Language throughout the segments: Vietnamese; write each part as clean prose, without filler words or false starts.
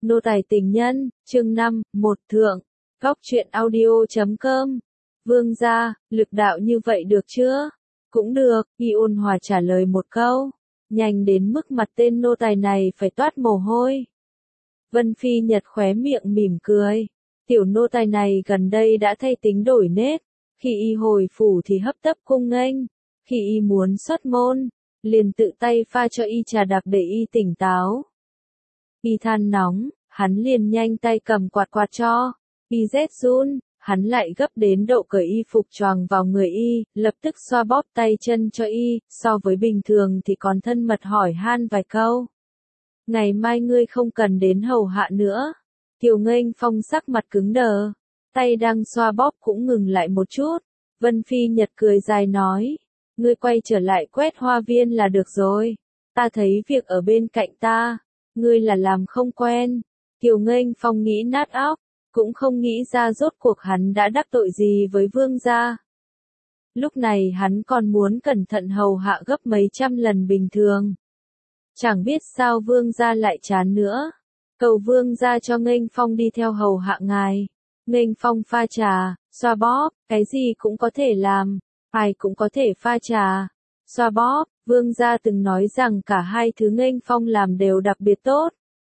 Nô tài tình nhân, chương 5, một thượng, góc truyện audio.com. Vương gia, lực đạo như vậy được chưa? Cũng được, y ôn hòa trả lời một câu. Nhanh đến mức mặt tên nô tài này phải toát mồ hôi. Vân Phi Nhật khóe miệng mỉm cười. Tiểu nô tài này gần đây đã thay tính đổi nết. Khi y hồi phủ thì hấp tấp cung nghênh. Khi y muốn xuất môn, liền tự tay pha cho y trà đặc để y tỉnh táo. Y than nóng, hắn liền nhanh tay cầm quạt quạt cho. Y rét run, hắn lại gấp đến độ cởi y phục choàng vào người y, lập tức xoa bóp tay chân cho y, so với bình thường thì còn thân mật hỏi han vài câu. Ngày mai ngươi không cần đến hầu hạ nữa. Kiều Nghênh Phong sắc mặt cứng đờ, tay đang xoa bóp cũng ngừng lại một chút. Vân Phi Nhật cười dài nói, ngươi quay trở lại quét hoa viên là được rồi. Ta thấy việc ở bên cạnh ta, ngươi là làm không quen. Kiều Nghênh Phong nghĩ nát óc, cũng không nghĩ ra rốt cuộc hắn đã đắc tội gì với vương gia. Lúc này hắn còn muốn cẩn thận hầu hạ gấp mấy trăm lần bình thường. Chẳng biết sao vương gia lại chán nữa. Cầu vương gia cho Nghênh Phong đi theo hầu hạ ngài. Nghênh Phong pha trà, xoa bóp, cái gì cũng có thể làm, ai cũng có thể pha trà, xoa bóp. Vương gia từng nói rằng cả hai thứ Nghênh Phong làm đều đặc biệt tốt.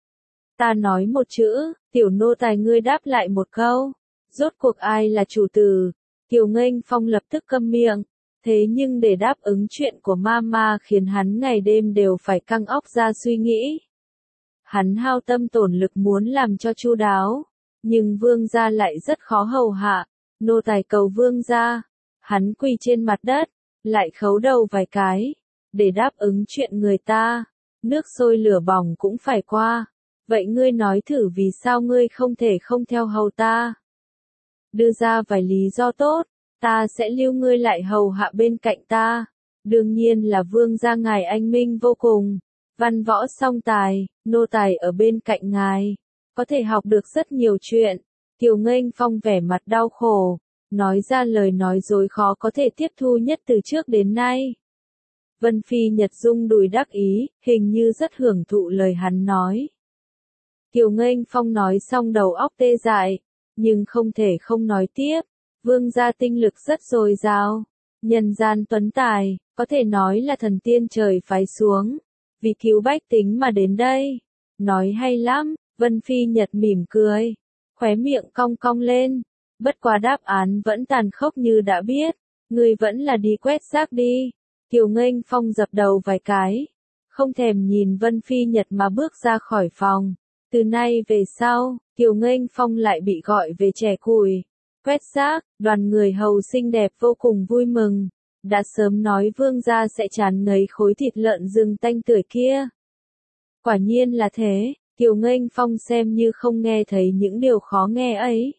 Ta nói một chữ, tiểu nô tài ngươi đáp lại một câu. Rốt cuộc ai là chủ tử? Kiều Nghênh Phong lập tức câm miệng. Thế nhưng để đáp ứng chuyện của mama khiến hắn ngày đêm đều phải căng óc ra suy nghĩ. Hắn hao tâm tổn lực muốn làm cho chu đáo, nhưng vương gia lại rất khó hầu hạ. Nô tài cầu vương gia. Hắn quỳ trên mặt đất, lại khấu đầu vài cái, để đáp ứng chuyện người ta. Nước sôi lửa bỏng cũng phải qua. Vậy ngươi nói thử vì sao ngươi không thể không theo hầu ta? Đưa ra vài lý do tốt, ta sẽ lưu ngươi lại hầu hạ bên cạnh ta. Đương nhiên là vương gia ngài anh minh vô cùng, văn võ song tài, nô tài ở bên cạnh ngài, có thể học được rất nhiều chuyện. Kiều Nghênh Phong vẻ mặt đau khổ, nói ra lời nói dối khó có thể tiếp thu nhất từ trước đến nay. Vân Phi Nhật rung đùi đắc ý, hình như rất hưởng thụ lời hắn nói. Kiều Nghênh Phong nói xong đầu óc tê dại, nhưng không thể không nói tiếp. Vương gia tinh lực rất dồi dào, nhân gian tuấn tài, có thể nói là thần tiên trời phái xuống, vì cứu bách tính mà đến đây. Nói hay lắm. Vân Phi Nhật mỉm cười, khóe miệng cong cong lên. Bất quá đáp án vẫn tàn khốc như đã biết, người vẫn là đi quét rác đi. Kiều Nghênh Phong dập đầu vài cái, không thèm nhìn Vân Phi Nhật mà bước ra khỏi phòng. Từ nay về sau, Kiều Nghênh Phong lại bị gọi về chẻ củi, quét rác. Đoàn người hầu xinh đẹp vô cùng vui mừng, đã sớm nói vương gia sẽ tràn ngấy khối thịt lợn rừng tanh tưởi kia. Quả nhiên là thế, Kiều Nghênh Phong xem như không nghe thấy những điều khó nghe ấy.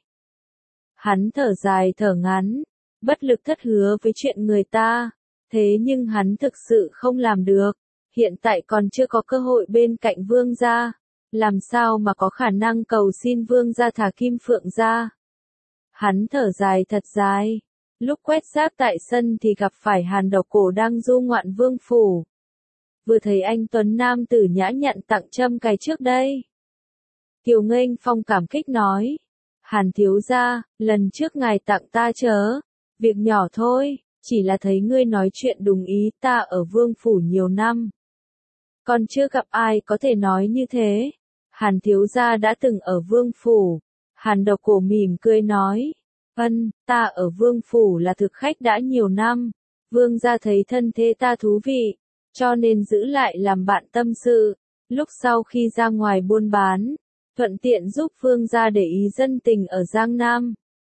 Hắn thở dài thở ngắn, bất lực thất hứa với chuyện người ta, thế nhưng hắn thực sự không làm được. Hiện tại còn chưa có cơ hội bên cạnh vương gia, làm sao mà có khả năng cầu xin vương gia thả Kim Phượng ra. Hắn thở dài thật dài. Lúc quét rác tại sân thì gặp phải Hàn Độc Cổ đang du ngoạn vương phủ. Vừa thấy anh tuấn nam tử nhã nhặn tặng trâm cài trước đây. Kiều Nghênh Phong cảm kích nói, Hàn thiếu gia, lần trước ngài tặng ta chớ, việc nhỏ thôi, chỉ là thấy ngươi nói chuyện đúng ý. Ta ở vương phủ nhiều năm, còn chưa gặp ai có thể nói như thế. Hàn thiếu gia đã từng ở vương phủ. Hàn Độc Cổ mỉm cười nói, ta ở vương phủ là thực khách đã nhiều năm. Vương gia thấy thân thế ta thú vị, cho nên giữ lại làm bạn tâm sự. Lúc sau khi ra ngoài buôn bán, thuận tiện giúp vương gia để ý dân tình ở Giang Nam.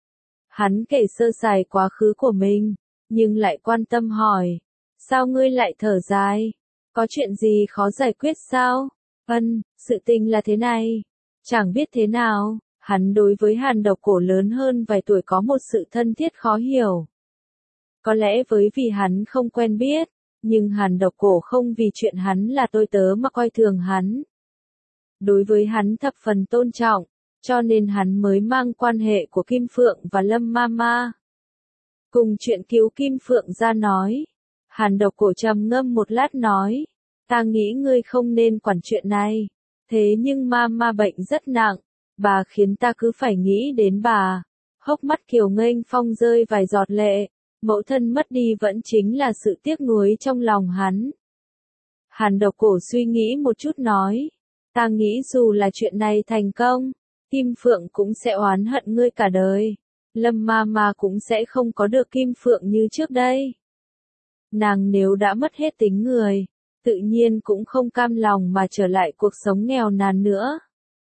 Hắn kể sơ sài quá khứ của mình, nhưng lại quan tâm hỏi, sao ngươi lại thở dài? Có chuyện gì khó giải quyết sao? Sự tình là thế này. Chẳng biết thế nào, hắn đối với Hàn Độc Cổ lớn hơn vài tuổi có một sự thân thiết khó hiểu. Có lẽ vì hắn không quen biết, nhưng Hàn Độc Cổ không vì chuyện hắn là tôi tớ mà coi thường hắn. Đối với hắn thập phần tôn trọng, cho nên hắn mới mang quan hệ của Kim Phượng và Lâm Mama. Cùng chuyện cứu Kim Phượng ra nói, Hàn Độc Cổ trầm ngâm một lát nói, ta nghĩ ngươi không nên quản chuyện này. Thế nhưng mama bệnh rất nặng, bà khiến ta cứ phải nghĩ đến bà. Hốc mắt Kiều Nghênh Phong rơi vài giọt lệ, mẫu thân mất đi vẫn chính là sự tiếc nuối trong lòng hắn. Hàn Độc Cổ suy nghĩ một chút nói, ta nghĩ dù là chuyện này thành công, Kim Phượng cũng sẽ oán hận ngươi cả đời. Lâm Mama cũng sẽ không có được Kim Phượng như trước đây. Nàng nếu đã mất hết tính người, tự nhiên cũng không cam lòng mà trở lại cuộc sống nghèo nàn nữa.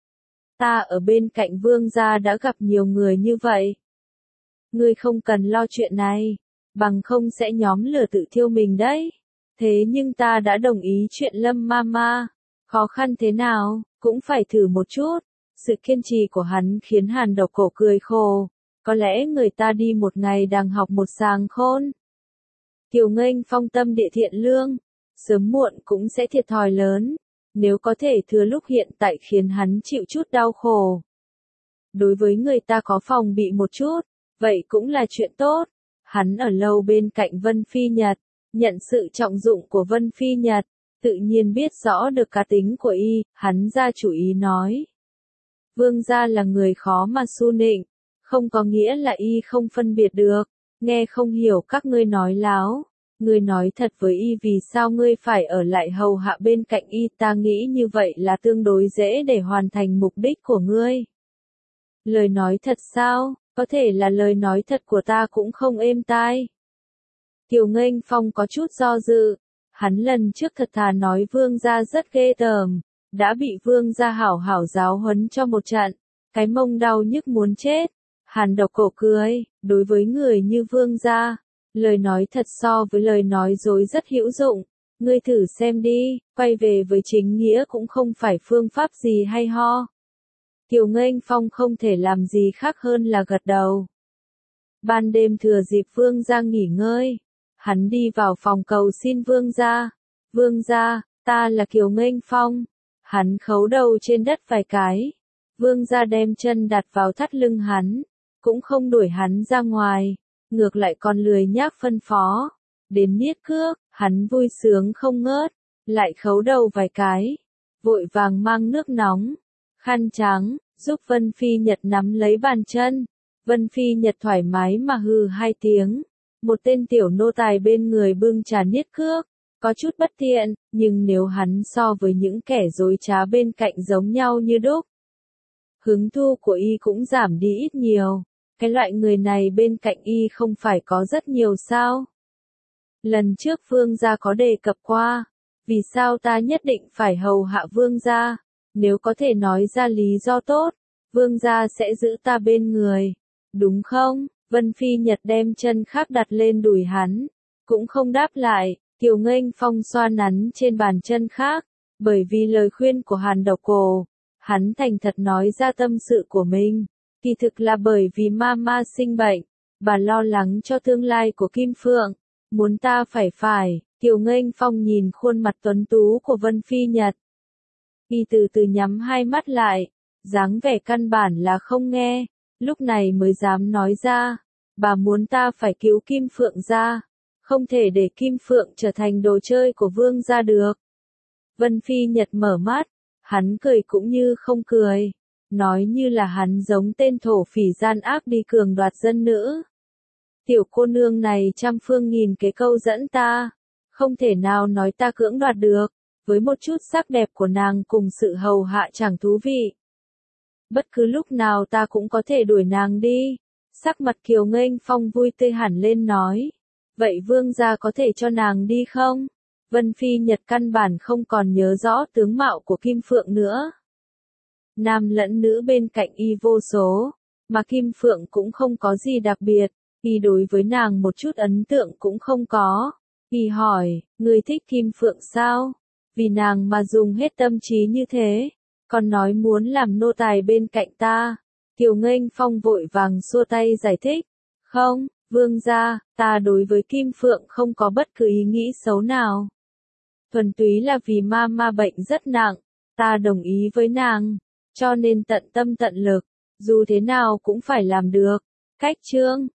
Ta ở bên cạnh vương gia đã gặp nhiều người như vậy. Ngươi không cần lo chuyện này, bằng không sẽ nhóm lửa tự thiêu mình đấy. Thế nhưng ta đã đồng ý chuyện Lâm Mama, khó khăn thế nào, cũng phải thử một chút. Sự kiên trì của hắn khiến Hàn Độc Cổ cười khổ. Có lẽ người ta đi một ngày đang học một sàng khôn. Kiều Nghênh Phong tâm địa thiện lương, sớm muộn cũng sẽ thiệt thòi lớn, nếu có thể thừa lúc hiện tại khiến hắn chịu chút đau khổ. Đối với người ta có phòng bị một chút, vậy cũng là chuyện tốt. Hắn ở lâu bên cạnh Vân Phi Nhật, nhận sự trọng dụng của Vân Phi Nhật, tự nhiên biết rõ được cá tính của y, hắn ra chủ ý nói. Vương gia là người khó mà su nịnh, không có nghĩa là y không phân biệt được, nghe không hiểu các ngươi nói láo. Ngươi nói thật với y vì sao ngươi phải ở lại hầu hạ bên cạnh y, ta nghĩ như vậy là tương đối dễ để hoàn thành mục đích của ngươi. Lời nói thật sao, có thể là lời nói thật của ta cũng không êm tai. Kiều Nghênh Phong có chút do dự, hắn lần trước thật thà nói vương gia rất ghê tởm, đã bị vương gia hảo hảo giáo huấn cho một trận, cái mông đau nhức muốn chết. Hàn Độc Cổ cười, đối với người như vương gia, lời nói thật so với lời nói dối rất hữu dụng, ngươi thử xem đi, quay về với chính nghĩa cũng không phải phương pháp gì hay ho. Kiều Nghênh Phong không thể làm gì khác hơn là gật đầu. Ban đêm thừa dịp vương gia nghỉ ngơi, hắn đi vào phòng cầu xin vương gia. Vương gia, ta là Kiều Nghênh Phong. Hắn khấu đầu trên đất vài cái. Vương gia đem chân đặt vào thắt lưng hắn, cũng không đuổi hắn ra ngoài, ngược lại còn lười nhác phân phó. Đến niết cước, hắn vui sướng không ngớt, lại khấu đầu vài cái, vội vàng mang nước nóng, khăn trắng, giúp Vân Phi Nhật nắm lấy bàn chân. Vân Phi Nhật thoải mái mà hừ hai tiếng. Một tên tiểu nô tài bên người bưng trà niết cước, có chút bất tiện, nhưng nếu hắn so với những kẻ dối trá bên cạnh giống nhau như đúc, hứng thu của y cũng giảm đi ít nhiều. Cái loại người này bên cạnh y không phải có rất nhiều sao? Lần trước vương gia có đề cập qua, vì sao ta nhất định phải hầu hạ vương gia? Nếu có thể nói ra lý do tốt, vương gia sẽ giữ ta bên người, đúng không? Vân Phi Nhật đem chân khác đặt lên đùi hắn, cũng không đáp lại. Kiều Nghênh Phong xoa nắn trên bàn chân khác, bởi vì lời khuyên của Hàn Độc Cổ, hắn thành thật nói ra tâm sự của mình. Kỳ thực là bởi vì Mama sinh bệnh, bà lo lắng cho tương lai của Kim Phượng, muốn ta phải. Kiều Nghênh Phong nhìn khuôn mặt tuấn tú của Vân Phi Nhật. Y từ từ nhắm hai mắt lại, dáng vẻ căn bản là không nghe, lúc này mới dám nói ra, bà muốn ta phải cứu Kim Phượng ra, không thể để Kim Phượng trở thành đồ chơi của vương gia được. Vân Phi Nhật mở mắt, hắn cười cũng như không cười, nói như là hắn giống tên thổ phỉ gian ác đi cường đoạt dân nữ. Tiểu cô nương này trăm phương nghìn kế câu dẫn ta, không thể nào nói ta cưỡng đoạt được, với một chút sắc đẹp của nàng cùng sự hầu hạ chẳng thú vị. Bất cứ lúc nào ta cũng có thể đuổi nàng đi. Sắc mặt Kiều Nghênh Phong vui tươi hẳn lên nói, vậy vương gia có thể cho nàng đi không? Vân Phi Nhật căn bản không còn nhớ rõ tướng mạo của Kim Phượng nữa. Nam lẫn nữ bên cạnh y vô số, mà Kim Phượng cũng không có gì đặc biệt, y đối với nàng một chút ấn tượng cũng không có. Y hỏi, người thích Kim Phượng sao? Vì nàng mà dùng hết tâm trí như thế, còn nói muốn làm nô tài bên cạnh ta. Kiều Nghênh Phong vội vàng xua tay giải thích, không, vương gia, ta đối với Kim Phượng không có bất cứ ý nghĩ xấu nào. Thuần túy là vì Mama bệnh rất nặng, ta đồng ý với nàng, cho nên tận tâm tận lực, dù thế nào cũng phải làm được. Cách chương